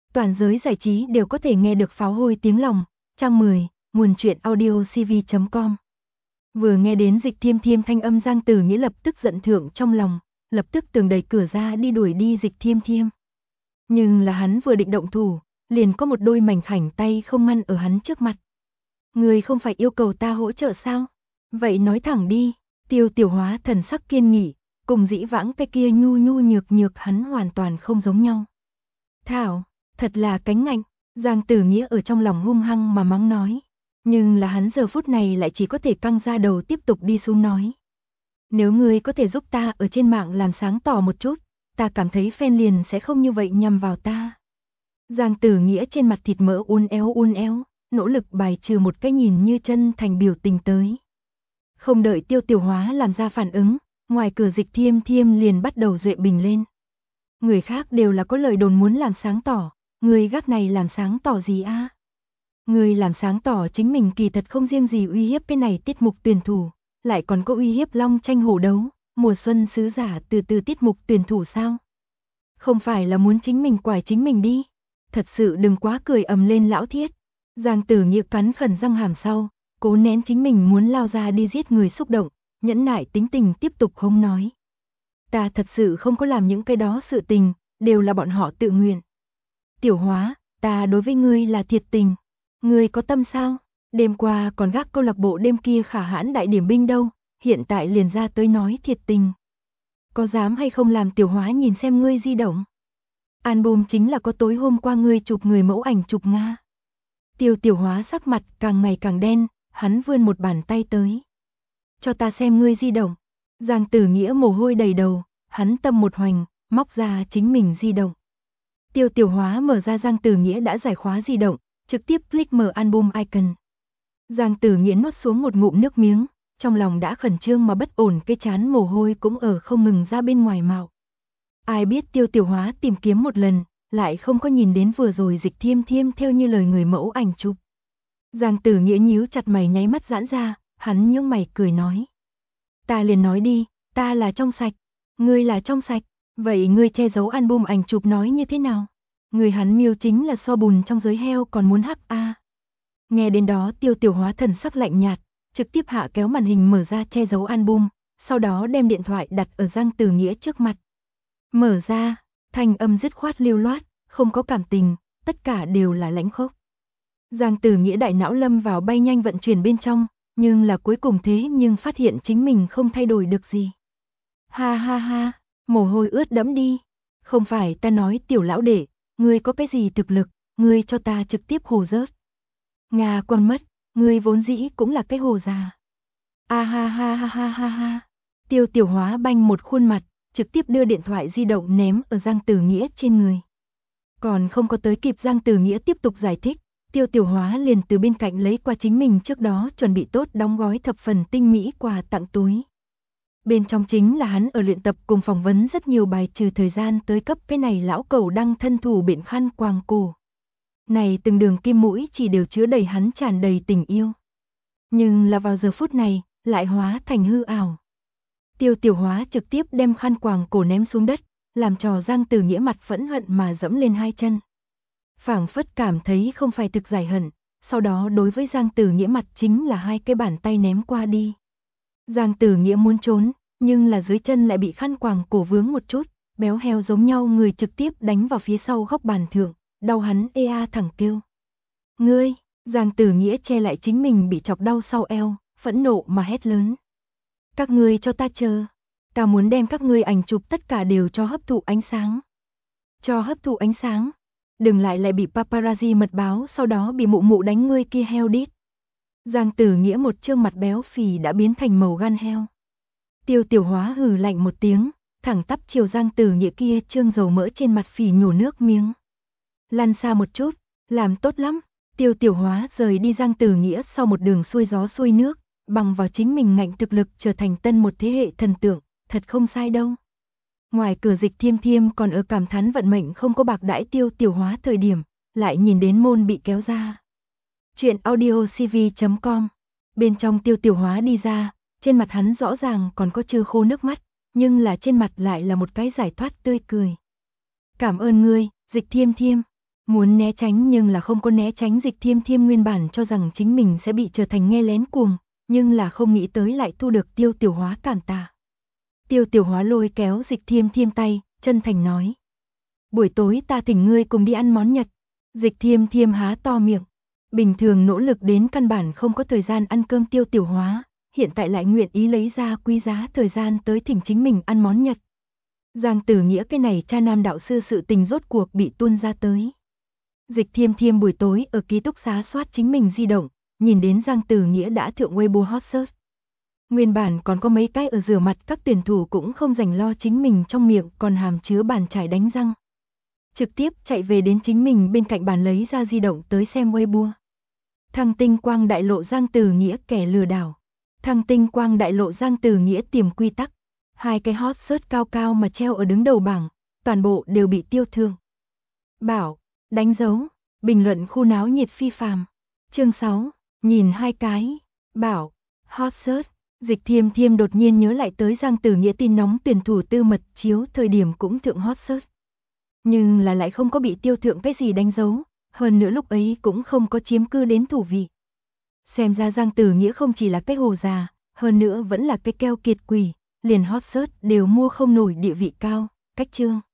Toàn giới giải trí đều có thể nghe được pháo hôi tiếng lòng. Trang 10, nguồn truyện audiocv.com. Vừa nghe đến Dịch Thiêm Thiêm thanh âm, Giang Tử Nghĩa lập tức giận thượng trong lòng, lập tức tường đẩy cửa ra đi đuổi đi Dịch Thiêm Thiêm. Nhưng là hắn vừa định động thủ, liền có một đôi mảnh khảnh tay không ngăn ở hắn trước mặt. Người không phải yêu cầu ta hỗ trợ sao? Vậy nói thẳng đi. Tiêu Tiểu Hóa thần sắc kiên nghị, cùng dĩ vãng cái kia nhu nhu nhược nhược hắn hoàn toàn không giống nhau. Thảo, thật là cánh ngạnh, Giang Tử Nghĩa ở trong lòng hung hăng mà mắng nói. Nhưng là hắn giờ phút này lại chỉ có thể căng ra đầu tiếp tục đi xuống nói. Nếu ngươi có thể giúp ta ở trên mạng làm sáng tỏ một chút, ta cảm thấy fan liền sẽ không như vậy nhằm vào ta. Giang Tử Nghĩa trên mặt thịt mỡ uốn éo, nỗ lực bài trừ một cái nhìn như chân thành biểu tình tới. Không đợi Tiêu Tiểu Hóa làm ra phản ứng, ngoài cửa Dịch Thiêm Thiêm liền bắt đầu duệ bình lên. Người khác đều là có lời đồn muốn làm sáng tỏ, người gác này làm sáng tỏ gì a? Người làm sáng tỏ chính mình kỳ thật không riêng gì uy hiếp cái này tiết mục tuyển thủ, lại còn có uy hiếp long tranh hổ đấu, mùa xuân sứ giả từ tiết mục tuyển thủ sao? Không phải là muốn chính mình quải chính mình đi? Thật sự đừng quá cười ầm lên lão thiết. Giang Tử Nghĩa cắn khẩn răng hàm sau, cố nén chính mình muốn lao ra đi giết người xúc động, nhẫn nại tính tình tiếp tục không nói. Ta thật sự không có làm những cái đó sự tình, đều là bọn họ tự nguyện. Tiểu Hóa, ta đối với ngươi là thiệt tình. Ngươi có tâm sao? Đêm qua còn gác câu lạc bộ đêm kia khả hãn đại điểm binh đâu, hiện tại liền ra tới nói thiệt tình. Có dám hay không làm Tiểu Hóa nhìn xem ngươi di động? Album chính là có tối hôm qua ngươi chụp người mẫu ảnh chụp Nga. Tiểu Hóa sắc mặt càng ngày càng đen, hắn vươn một bàn tay tới. Cho ta xem ngươi di động. Giang Tử Nghĩa mồ hôi đầy đầu, hắn tâm một hoành, móc ra chính mình di động. Tiểu Hóa mở ra Giang Tử Nghĩa đã giải khóa di động, trực tiếp click mở album icon. Giang Tử Nghĩa nuốt xuống một ngụm nước miếng, trong lòng đã khẩn trương mà bất ổn, cái chán mồ hôi cũng ở không ngừng ra bên ngoài mạo. Ai biết Tiểu Hóa tìm kiếm một lần, lại không có nhìn đến vừa rồi Dịch Thiêm Thiêm theo như lời người mẫu ảnh chụp. Giang Tử Nghĩa nhíu chặt mày nháy mắt giãn ra, hắn nhướng mày cười nói. Ta liền nói đi, ta là trong sạch, ngươi là trong sạch, vậy ngươi che giấu album ảnh chụp nói như thế nào? Người hắn miêu chính là so bùn trong giới heo còn muốn hắc a. Nghe đến đó Tiểu Hóa thần sắc lạnh nhạt, trực tiếp hạ kéo màn hình mở ra che giấu album, sau đó đem điện thoại đặt ở Giang Tử Nghĩa trước mặt. Mở ra, thanh âm dứt khoát lưu loát, không có cảm tình, tất cả đều là lãnh khốc. Giang Tử Nghĩa đại não lâm vào bay nhanh vận chuyển bên trong, nhưng là cuối cùng thế nhưng phát hiện chính mình không thay đổi được gì. Ha ha ha, mồ hôi ướt đẫm đi. Không phải ta nói Tiểu lão đệ, ngươi có cái gì thực lực, ngươi cho ta trực tiếp hồ rớt. Nga quăng mất, ngươi vốn dĩ cũng là cái hồ già. A ha ha ha ha ha ha. Tiểu Hóa banh một khuôn mặt, trực tiếp đưa điện thoại di động ném ở Giang Tử Nghĩa trên người. Còn không có tới kịp Giang Tử Nghĩa tiếp tục giải thích, Tiểu Hóa liền từ bên cạnh lấy qua chính mình trước đó chuẩn bị tốt đóng gói thập phần tinh mỹ quà tặng túi. Bên trong chính là hắn ở luyện tập cùng phỏng vấn rất nhiều bài trừ thời gian tới cấp cái này lão cẩu đăng thân thủ biện khăn quàng cổ. Này từng đường kim mũi chỉ đều chứa đầy hắn tràn đầy tình yêu. Nhưng là vào giờ phút này, lại hóa thành hư ảo. Tiểu Hóa trực tiếp đem khăn quàng cổ ném xuống đất, làm trò Giang Tử Nghĩa mặt phẫn hận mà dẫm lên hai chân. Phảng phất cảm thấy không phải thực giải hận, sau đó đối với Giang Tử Nghĩa mặt chính là hai cái bàn tay ném qua đi. Giang Tử Nghĩa muốn trốn, nhưng là dưới chân lại bị khăn quàng cổ vướng một chút, béo heo giống nhau người trực tiếp đánh vào phía sau góc bàn thượng, đau hắn thẳng kêu. Ngươi, Giang Tử Nghĩa che lại chính mình bị chọc đau sau eo, phẫn nộ mà hét lớn. Các ngươi cho ta chờ, ta muốn đem các ngươi ảnh chụp tất cả đều cho hấp thụ ánh sáng. Cho hấp thụ ánh sáng, đừng lại bị paparazzi mật báo sau đó bị mụ đánh ngươi kia heo đít. Giang Tử Nghĩa một trương mặt béo phì đã biến thành màu gan heo. Tiểu Hóa hừ lạnh một tiếng, thẳng tắp chiều Giang Tử Nghĩa kia trương dầu mỡ trên mặt phì nhổ nước miếng. Lăn xa một chút, làm tốt lắm. Tiểu Hóa rời đi Giang Tử Nghĩa sau một đường xuôi gió xuôi nước, bằng vào chính mình ngạnh thực lực trở thành tân một thế hệ thần tượng, thật không sai đâu. Ngoài cửa Dịch Thiêm Thiêm còn ở cảm thán vận mệnh không có bạc đãi Tiểu Hóa thời điểm, lại nhìn đến môn bị kéo ra. Chuyện audiocv.com. Bên trong Tiểu Hóa đi ra, trên mặt hắn rõ ràng còn có chưa khô nước mắt, nhưng là trên mặt lại là một cái giải thoát tươi cười. Cảm ơn ngươi, Dịch Thiêm Thiêm. Muốn né tránh nhưng là không có né tránh. Dịch Thiêm Thiêm nguyên bản cho rằng chính mình sẽ bị trở thành nghe lén cuồng, nhưng là không nghĩ tới lại thu được Tiêu Tiểu Hóa cảm tạ. Tiêu Tiểu Hóa lôi kéo Dịch Thiêm Thiêm tay, chân thành nói. Buổi tối ta thỉnh ngươi cùng đi ăn món Nhật. Dịch Thiêm Thiêm há to miệng. Bình thường nỗ lực đến căn bản không có thời gian ăn cơm Tiêu Tiểu Hóa, hiện tại lại nguyện ý lấy ra quý giá thời gian tới thỉnh chính mình ăn món Nhật. Giang Tử Nghĩa cái này cha nam đạo sư sự tình rốt cuộc bị tuôn ra tới. Dịch Thiêm Thiêm buổi tối ở ký túc xá soát chính mình di động, nhìn đến Giang Tử Nghĩa đã thượng Weibo hot search. Nguyên bản còn có mấy cái ở rửa mặt, các tuyển thủ cũng không dành lo chính mình trong miệng còn hàm chứa bàn chải đánh răng. Trực tiếp chạy về đến chính mình bên cạnh bàn lấy ra di động tới xem Weibo. Thăng Tinh Quang đại lộ Giang Tử Nghĩa kẻ lừa đảo. Thăng Tinh Quang đại lộ Giang Tử Nghĩa tiềm quy tắc. Hai cái hot search cao cao mà treo ở đứng đầu bảng, toàn bộ đều bị tiêu thương. Bảo, đánh dấu, bình luận khu náo nhiệt phi phàm. Chương 6, nhìn hai cái, bảo, hot search. Dịch Thiêm Thiêm đột nhiên nhớ lại tới Giang Tử Nghĩa tin nóng tuyển thủ tư mật chiếu thời điểm cũng thượng hot search. Nhưng là lại không có bị tiêu thượng cái gì đánh dấu, hơn nữa lúc ấy cũng không có chiếm cư đến thủ vị. Xem ra Giang Tử Nghĩa không chỉ là cái hồ già, hơn nữa vẫn là cái keo kiệt quỷ, liền hot search đều mua không nổi địa vị cao, cách chương.